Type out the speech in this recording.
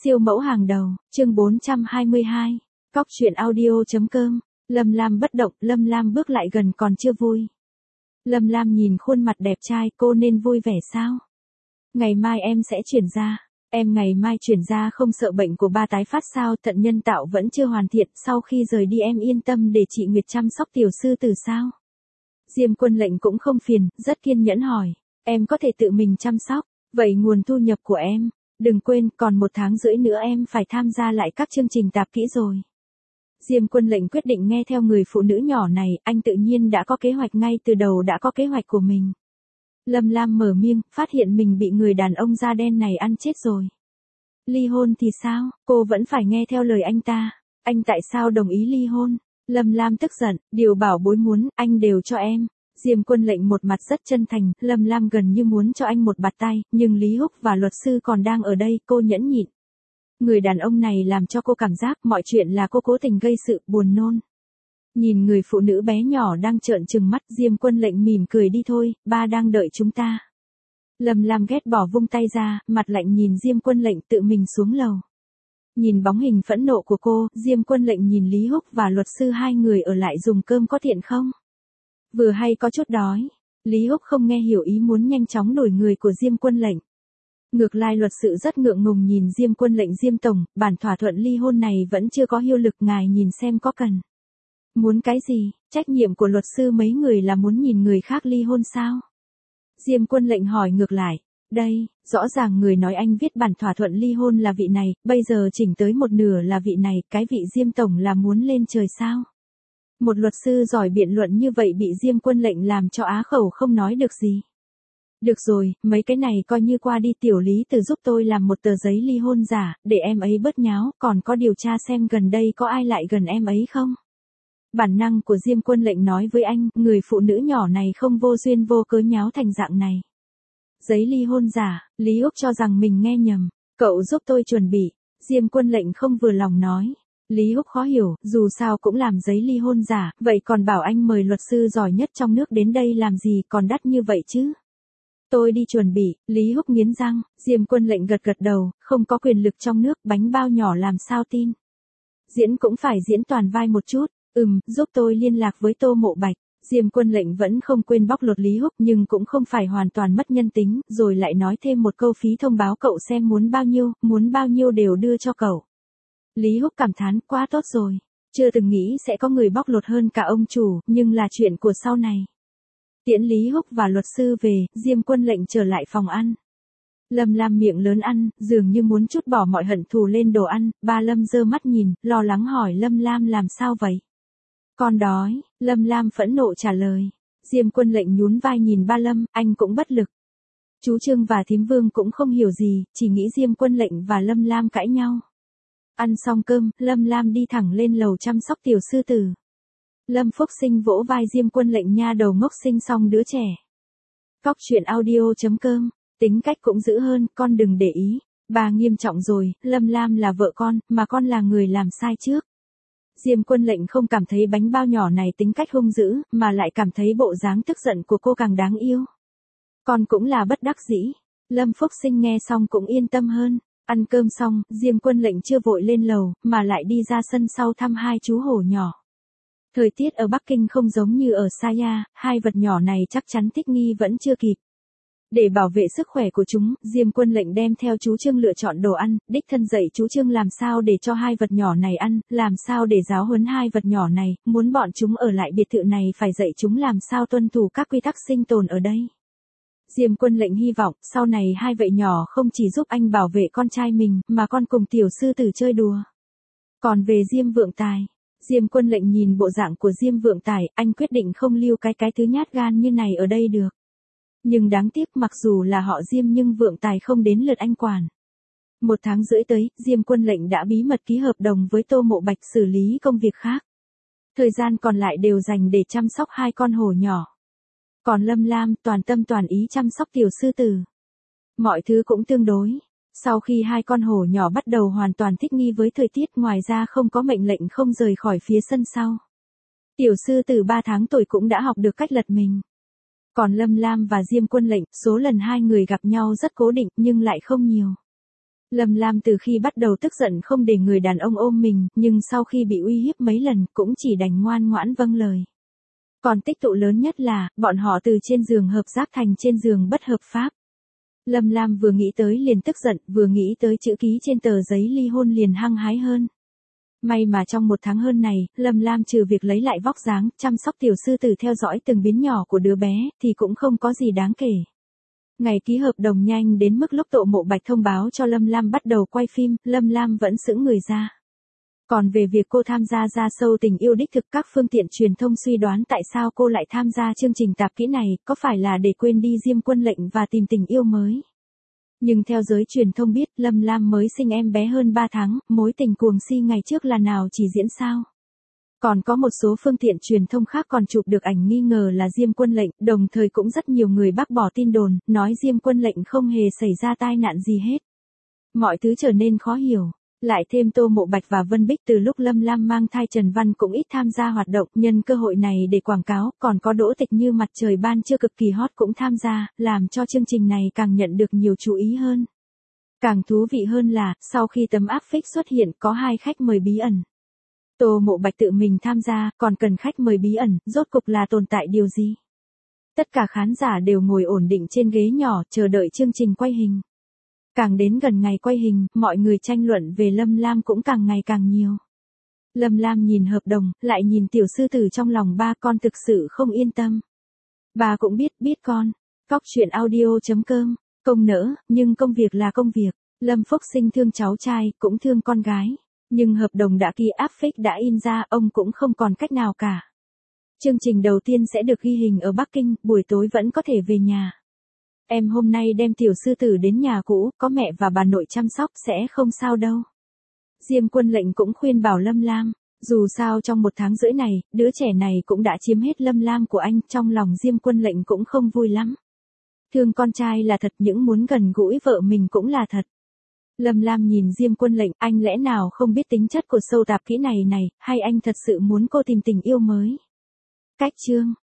Siêu mẫu hàng đầu, chương 422. Cóc truyện audio.com. Lâm Lam bất động, Lâm Lam bước lại gần còn chưa vui. Lâm Lam nhìn khuôn mặt đẹp trai, cô nên vui vẻ sao? Ngày mai em sẽ chuyển ra. Em ngày mai chuyển ra không sợ bệnh của ba tái phát sao? Thận nhân tạo vẫn chưa hoàn thiện, sau khi rời đi em yên tâm để chị Nguyệt chăm sóc tiểu sư tử sao? Diêm Quân Lệnh cũng không phiền, rất kiên nhẫn hỏi. Em có thể tự mình chăm sóc, vậy nguồn thu nhập của em? Đừng quên, còn 1 tháng rưỡi nữa em phải tham gia lại các chương trình tạp kỹ rồi. Diêm Quân Lệnh quyết định nghe theo người phụ nữ nhỏ này, anh tự nhiên đã có kế hoạch, ngay từ đầu đã có kế hoạch của mình. Lâm Lam mở miệng, phát hiện mình bị người đàn ông da đen này ăn chết rồi. Ly hôn thì sao, cô vẫn phải nghe theo lời anh ta. Anh tại sao đồng ý ly hôn? Lâm Lam tức giận, điều bảo bối muốn, anh đều cho em. Diêm Quân Lệnh một mặt rất chân thành, Lâm Lam gần như muốn cho anh một bạt tay, nhưng Lý Húc và luật sư còn đang ở đây, cô nhẫn nhịn. Người đàn ông này làm cho cô cảm giác mọi chuyện là cô cố tình gây sự, buồn nôn. Nhìn người phụ nữ bé nhỏ đang trợn trừng mắt, Diêm Quân Lệnh mỉm cười, đi thôi, ba đang đợi chúng ta. Lâm Lam ghét bỏ vung tay ra, mặt lạnh nhìn Diêm Quân Lệnh tự mình xuống lầu. Nhìn bóng hình phẫn nộ của cô, Diêm Quân Lệnh nhìn Lý Húc và luật sư, hai người ở lại dùng cơm có tiện không? Vừa hay có chút đói. Lý Húc không nghe hiểu ý muốn nhanh chóng đổi người của Diêm Quân Lệnh. Ngược lại luật sự rất ngượng ngùng nhìn Diêm Quân Lệnh, Diêm tổng, bản thỏa thuận ly hôn này vẫn chưa có hiệu lực, ngài nhìn xem có cần. Muốn cái gì? Trách nhiệm của luật sư mấy người là muốn nhìn người khác ly hôn sao? Diêm Quân Lệnh hỏi ngược lại. Đây, rõ ràng người nói anh viết bản thỏa thuận ly hôn là vị này, bây giờ chỉnh tới một nửa là vị này, cái vị Diêm tổng là muốn lên trời sao? Một luật sư giỏi biện luận như vậy bị Diêm Quân Lệnh làm cho á khẩu không nói được gì. Được rồi, mấy cái này coi như qua đi, tiểu Lý Từ giúp tôi làm một tờ giấy ly hôn giả, để em ấy bớt nháo, còn có điều tra xem gần đây có ai lại gần em ấy không. Bản năng của Diêm Quân Lệnh nói với anh, người phụ nữ nhỏ này không vô duyên vô cớ nháo thành dạng này. Giấy ly hôn giả, Lý Úc cho rằng mình nghe nhầm, cậu giúp tôi chuẩn bị. Diêm Quân Lệnh không vừa lòng nói. Lý Húc khó hiểu, dù sao cũng làm giấy ly hôn giả, vậy còn bảo anh mời luật sư giỏi nhất trong nước đến đây làm gì, còn đắt như vậy chứ. Tôi đi chuẩn bị. Lý Húc nghiến răng. Diêm Quân Lệnh gật gật đầu, không có quyền lực trong nước, bánh bao nhỏ làm sao tin. Diễn cũng phải diễn toàn vai một chút. Giúp tôi liên lạc với Tô Mộ Bạch. Diêm Quân Lệnh vẫn không quên bóc lột Lý Húc, nhưng cũng không phải hoàn toàn mất nhân tính, rồi lại nói thêm một câu, phí thông báo cậu xem muốn bao nhiêu đều đưa cho cậu. Lý Húc cảm thán, quá tốt rồi. Chưa từng nghĩ sẽ có người bóc lột hơn cả ông chủ, nhưng là chuyện của sau này. Tiễn Lý Húc và luật sư về, Diêm Quân Lệnh trở lại phòng ăn. Lâm Lam miệng lớn ăn, dường như muốn trút bỏ mọi hận thù lên đồ ăn, ba Lâm giơ mắt nhìn, lo lắng hỏi Lâm Lam làm sao vậy? Con đói, Lâm Lam phẫn nộ trả lời. Diêm Quân Lệnh nhún vai nhìn ba Lâm, anh cũng bất lực. Chú Trương và Thím Vương cũng không hiểu gì, chỉ nghĩ Diêm Quân Lệnh và Lâm Lam cãi nhau. Ăn xong cơm, Lâm Lam đi thẳng lên lầu chăm sóc tiểu sư tử. Lâm Phúc Sinh vỗ vai Diêm Quân Lệnh, nha đầu ngốc, sinh xong đứa trẻ. Cóc truyện audio.com, tính cách cũng dữ hơn, con đừng để ý. Bà nghiêm trọng rồi, Lâm Lam là vợ con, mà con là người làm sai trước. Diêm Quân Lệnh không cảm thấy bánh bao nhỏ này tính cách hung dữ, mà lại cảm thấy bộ dáng tức giận của cô càng đáng yêu. Con cũng là bất đắc dĩ. Lâm Phúc Sinh nghe xong cũng yên tâm hơn. Ăn cơm xong, Diêm Quân Lệnh chưa vội lên lầu, mà lại đi ra sân sau thăm hai chú hổ nhỏ. Thời tiết ở Bắc Kinh không giống như ở Saya, hai vật nhỏ này chắc chắn thích nghi vẫn chưa kịp. Để bảo vệ sức khỏe của chúng, Diêm Quân Lệnh đem theo chú Trương lựa chọn đồ ăn, đích thân dạy chú Trương làm sao để cho hai vật nhỏ này ăn, làm sao để giáo huấn hai vật nhỏ này, muốn bọn chúng ở lại biệt thự này phải dạy chúng làm sao tuân thủ các quy tắc sinh tồn ở đây. Diêm Quân Lệnh hy vọng, sau này hai vậy nhỏ không chỉ giúp anh bảo vệ con trai mình, mà còn cùng tiểu sư tử chơi đùa. Còn về Diêm Vượng Tài, Diêm Quân Lệnh nhìn bộ dạng của Diêm Vượng Tài, anh quyết định không lưu cái thứ nhát gan như này ở đây được. Nhưng đáng tiếc, mặc dù là họ Diêm nhưng Vượng Tài không đến lượt anh quản. 1 tháng rưỡi tới, Diêm Quân Lệnh đã bí mật ký hợp đồng với Tô Mộ Bạch xử lý công việc khác. Thời gian còn lại đều dành để chăm sóc hai con hổ nhỏ. Còn Lâm Lam toàn tâm toàn ý chăm sóc tiểu sư tử. Mọi thứ cũng tương đối. Sau khi hai con hổ nhỏ bắt đầu hoàn toàn thích nghi với thời tiết, ngoài ra không có mệnh lệnh không rời khỏi phía sân sau. Tiểu sư tử 3 tháng tuổi cũng đã học được cách lật mình. Còn Lâm Lam và Diêm Quân Lệnh, số lần hai người gặp nhau rất cố định nhưng lại không nhiều. Lâm Lam từ khi bắt đầu tức giận không để người đàn ông ôm mình, nhưng sau khi bị uy hiếp mấy lần cũng chỉ đành ngoan ngoãn vâng lời. Còn tích tụ lớn nhất là, bọn họ từ trên giường hợp giáp thành trên giường bất hợp pháp. Lâm Lam vừa nghĩ tới liền tức giận, vừa nghĩ tới chữ ký trên tờ giấy ly hôn liền hăng hái hơn. May mà trong 1 tháng hơn này, Lâm Lam trừ việc lấy lại vóc dáng, chăm sóc tiểu sư tử theo dõi từng biến nhỏ của đứa bé, thì cũng không có gì đáng kể. Ngày ký hợp đồng nhanh đến mức lúc Tô Mộ Bạch thông báo cho Lâm Lam bắt đầu quay phim, Lâm Lam vẫn sững người ra. Còn về việc cô tham gia ra sâu tình yêu đích thực, các phương tiện truyền thông suy đoán tại sao cô lại tham gia chương trình tạp kỹ này, có phải là để quên đi Diêm Quân Lệnh và tìm tình yêu mới. Nhưng theo giới truyền thông biết, Lâm Lam mới sinh em bé hơn 3 tháng, mối tình cuồng si ngày trước là nào chỉ diễn sao. Còn có một số phương tiện truyền thông khác còn chụp được ảnh nghi ngờ là Diêm Quân Lệnh, đồng thời cũng rất nhiều người bác bỏ tin đồn, nói Diêm Quân Lệnh không hề xảy ra tai nạn gì hết. Mọi thứ trở nên khó hiểu. Lại thêm Tô Mộ Bạch và Vân Bích từ lúc Lâm Lam mang thai Trần Văn cũng ít tham gia hoạt động, nhân cơ hội này để quảng cáo, còn có Đỗ Tịch Như mặt trời ban trưa cực kỳ hot cũng tham gia, làm cho chương trình này càng nhận được nhiều chú ý hơn. Càng thú vị hơn là, sau khi tấm áp phích xuất hiện có 2 khách mời bí ẩn. Tô Mộ Bạch tự mình tham gia, còn cần khách mời bí ẩn, rốt cục là tồn tại điều gì? Tất cả khán giả đều ngồi ổn định trên ghế nhỏ, chờ đợi chương trình quay hình. Càng đến gần ngày quay hình, mọi người tranh luận về Lâm Lam cũng càng ngày càng nhiều. Lâm Lam nhìn hợp đồng, lại nhìn tiểu sư tử trong lòng ba, con thực sự không yên tâm. Bà cũng biết con. Cóc truyện audio.com, công nỡ, nhưng công việc là công việc. Lâm Phúc Sinh thương cháu trai, cũng thương con gái. Nhưng hợp đồng đã ký, áp phích đã in ra, ông cũng không còn cách nào cả. Chương trình đầu tiên sẽ được ghi hình ở Bắc Kinh, buổi tối vẫn có thể về nhà. Em hôm nay đem tiểu sư tử đến nhà cũ, có mẹ và bà nội chăm sóc sẽ không sao đâu. Diêm Quân Lệnh cũng khuyên bảo Lâm Lam, dù sao trong 1 tháng rưỡi này, đứa trẻ này cũng đã chiếm hết Lâm Lam của anh, trong lòng Diêm Quân Lệnh cũng không vui lắm. Thương con trai là thật, những muốn gần gũi vợ mình cũng là thật. Lâm Lam nhìn Diêm Quân Lệnh, anh lẽ nào không biết tính chất của show tạp kỹ này, hay anh thật sự muốn cô tìm tình yêu mới? Cách chương